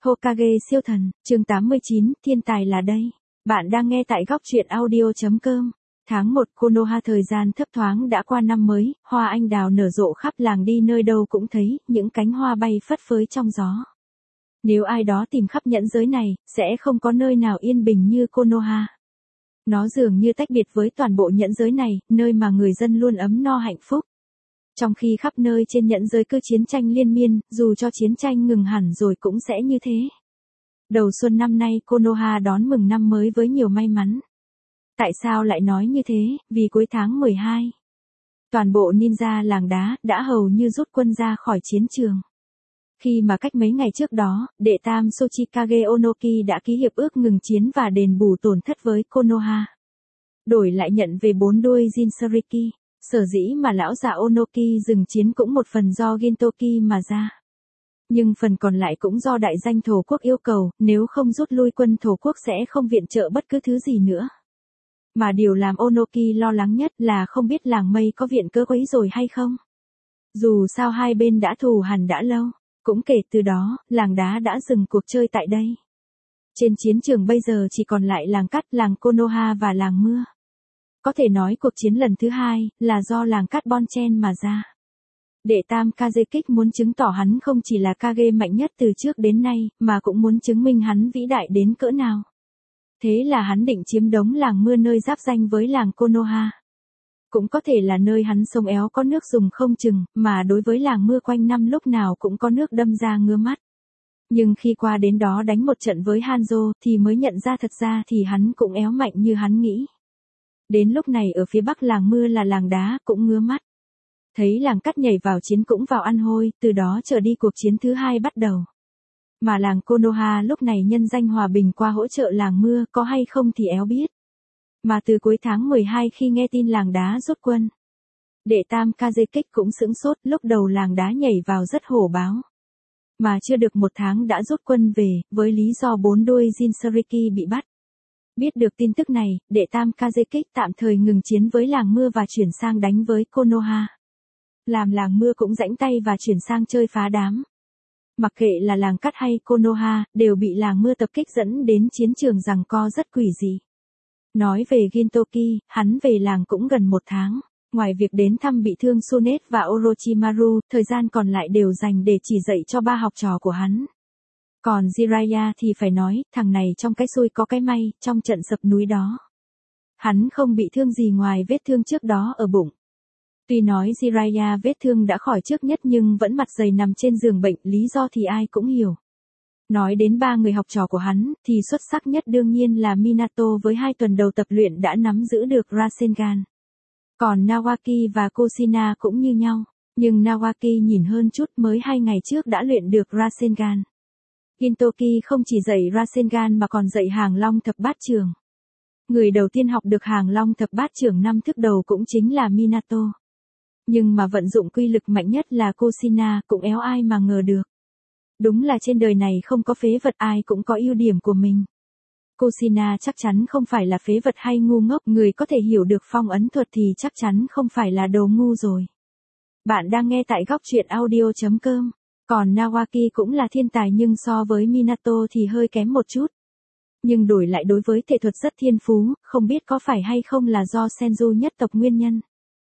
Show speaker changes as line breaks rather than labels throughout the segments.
Hokage siêu thần, chương 89, thiên tài là đây. Bạn đang nghe tại góc truyện audio.com. Tháng 1 Konoha, thời gian thấp thoáng đã qua năm mới, hoa anh đào nở rộ khắp làng, đi nơi đâu cũng thấy, những cánh hoa bay phất phới trong gió. Nếu ai đó tìm khắp nhẫn giới này, sẽ không có nơi nào yên bình như Konoha. Nó dường như tách biệt với toàn bộ nhẫn giới này, nơi mà người dân luôn ấm no hạnh phúc. Trong khi khắp nơi trên nhẫn giới cứ chiến tranh liên miên, dù cho chiến tranh ngừng hẳn rồi cũng sẽ như thế. Đầu xuân năm nay Konoha đón mừng năm mới với nhiều may mắn. Tại sao lại nói như thế? Vì cuối tháng 12, toàn bộ ninja làng đá đã hầu như rút quân ra khỏi chiến trường. Khi mà cách mấy ngày trước đó, đệ tam Sochikage Onoki đã ký hiệp ước ngừng chiến và đền bù tổn thất với Konoha. Đổi lại nhận về 4 đuôi Jinchuriki. Sở dĩ mà lão già Onoki dừng chiến cũng một phần do Gintoki mà ra. Nhưng phần còn lại cũng do đại danh thổ quốc yêu cầu, nếu không rút lui quân thổ quốc sẽ không viện trợ bất cứ thứ gì nữa. Mà điều làm Onoki lo lắng nhất là không biết làng mây có viện cớ quấy rồi hay không. Dù sao hai bên đã thù hằn đã lâu, cũng kể từ đó, làng đá đã dừng cuộc chơi tại đây. Trên chiến trường bây giờ chỉ còn lại làng cát, làng Konoha và làng mưa. Có thể nói cuộc chiến lần thứ hai là do làng cát Bonchen mà ra. Đệ tam Kazekik muốn chứng tỏ hắn không chỉ là Kage mạnh nhất từ trước đến nay, mà cũng muốn chứng minh hắn vĩ đại đến cỡ nào. Thế là hắn định chiếm đống làng mưa nơi giáp danh với làng Konoha. Cũng có thể là nơi hắn sông éo có nước dùng không chừng, mà đối với làng mưa quanh năm lúc nào cũng có nước đâm ra ngứa mắt. Nhưng khi qua đến đó đánh một trận với Hanzo thì mới nhận ra thật ra thì hắn cũng éo mạnh như hắn nghĩ. Đến lúc này ở phía bắc làng mưa là làng đá cũng ngứa mắt. Thấy làng cát nhảy vào chiến cũng vào ăn hôi, từ đó trở đi cuộc chiến thứ hai bắt đầu. Mà làng Konoha lúc này nhân danh hòa bình qua hỗ trợ làng mưa, có hay không thì éo biết. Mà từ cuối tháng 12 khi nghe tin làng đá rút quân, đệ tam Kazekik cũng sững sốt, lúc đầu làng đá nhảy vào rất hổ báo. Mà chưa được một tháng đã rút quân về, với lý do 4 đuôi Jinchuriki bị bắt. Biết được tin tức này, đệ tam Kazekik tạm thời ngừng chiến với làng mưa và chuyển sang đánh với Konoha. Làm làng mưa cũng rãnh tay và chuyển sang chơi phá đám. Mặc kệ là làng cát hay Konoha, đều bị làng mưa tập kích dẫn đến chiến trường giằng co rất quỷ dị. Nói về Gintoki, hắn về làng cũng gần 1 tháng. Ngoài việc đến thăm bị thương Sunet và Orochimaru, thời gian còn lại đều dành để chỉ dạy cho 3 học trò của hắn. Còn Jiraiya thì phải nói, thằng này trong cái xui có cái may, trong trận sập núi đó. Hắn không bị thương gì ngoài vết thương trước đó ở bụng. Tuy nói Jiraiya vết thương đã khỏi trước nhất nhưng vẫn mặt dày nằm trên giường bệnh, lý do thì ai cũng hiểu. Nói đến 3 người học trò của hắn, thì xuất sắc nhất đương nhiên là Minato với 2 tuần đầu tập luyện đã nắm giữ được Rasengan. Còn Nawaki và Kushina cũng như nhau, nhưng Nawaki nhìn hơn chút, mới 2 ngày trước đã luyện được Rasengan. Gintoki không chỉ dạy Rasengan mà còn dạy Hàng Long thập bát trưởng. Người đầu tiên học được Hàng Long thập bát trưởng 5 thức đầu cũng chính là Minato. Nhưng mà vận dụng quy lực mạnh nhất là Kushina, cũng éo ai mà ngờ được. Đúng là trên đời này không có phế vật, ai cũng có ưu điểm của mình. Kushina chắc chắn không phải là phế vật hay ngu ngốc, người có thể hiểu được phong ấn thuật thì chắc chắn không phải là đồ ngu rồi. Bạn đang nghe tại góc truyện audio.com. Còn Nawaki cũng là thiên tài nhưng so với Minato thì hơi kém một chút. Nhưng đổi lại đối với thể thuật rất thiên phú, không biết có phải hay không là do Senju nhất tộc nguyên nhân.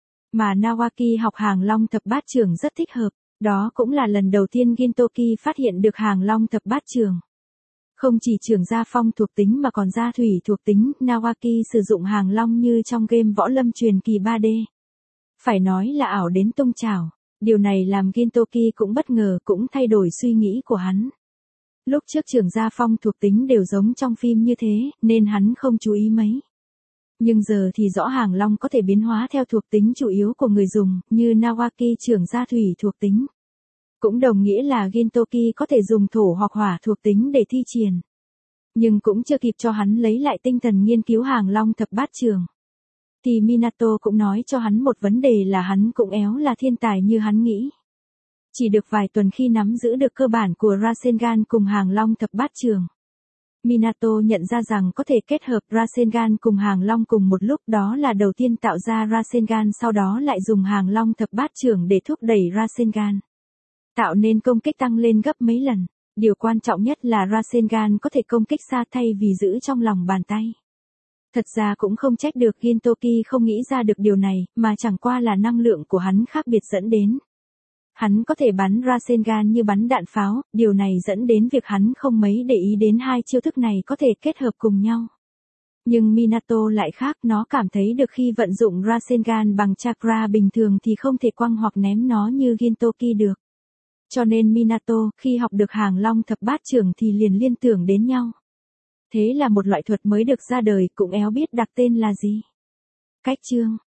Mà Nawaki học Hàng Long thập bát trưởng rất thích hợp, đó cũng là lần đầu tiên Gintoki phát hiện được Hàng Long thập bát trưởng. Không chỉ trưởng gia phong thuộc tính mà còn gia thủy thuộc tính, Nawaki sử dụng Hàng Long như trong game võ lâm truyền kỳ 3D. Phải nói là ảo đến tung chảo. Điều này làm Gintoki cũng bất ngờ, cũng thay đổi suy nghĩ của hắn. Lúc trước trưởng gia phong thuộc tính đều giống trong phim như thế, nên hắn không chú ý mấy. Nhưng giờ thì rõ Hàng Long có thể biến hóa theo thuộc tính chủ yếu của người dùng, như Nawaki trưởng gia thủy thuộc tính. Cũng đồng nghĩa là Gintoki có thể dùng thổ hoặc hỏa thuộc tính để thi triển. Nhưng cũng chưa kịp cho hắn lấy lại tinh thần nghiên cứu Hàng Long thập bát trưởng. Thì Minato cũng nói cho hắn một vấn đề là hắn cũng éo là thiên tài như hắn nghĩ. Chỉ được vài tuần khi nắm giữ được cơ bản của Rasengan cùng Hàng Long thập bát trưởng, Minato nhận ra rằng có thể kết hợp Rasengan cùng Hàng Long cùng một lúc, đó là đầu tiên tạo ra Rasengan sau đó lại dùng Hàng Long thập bát trưởng để thúc đẩy Rasengan. Tạo nên công kích tăng lên gấp mấy lần. Điều quan trọng nhất là Rasengan có thể công kích xa thay vì giữ trong lòng bàn tay. Thật ra cũng không trách được Gintoki không nghĩ ra được điều này, mà chẳng qua là năng lượng của hắn khác biệt dẫn đến. Hắn có thể bắn Rasengan như bắn đạn pháo, điều này dẫn đến việc hắn không mấy để ý đến hai chiêu thức này có thể kết hợp cùng nhau. Nhưng Minato lại khác, nó cảm thấy được khi vận dụng Rasengan bằng chakra bình thường thì không thể quăng hoặc ném nó như Gintoki được. Cho nên Minato, khi học được hàng long thập bát trưởng thì liền liên tưởng đến nhau. Thế là một loại thuật mới được ra đời, cũng éo biết đặt tên là gì. Cách chương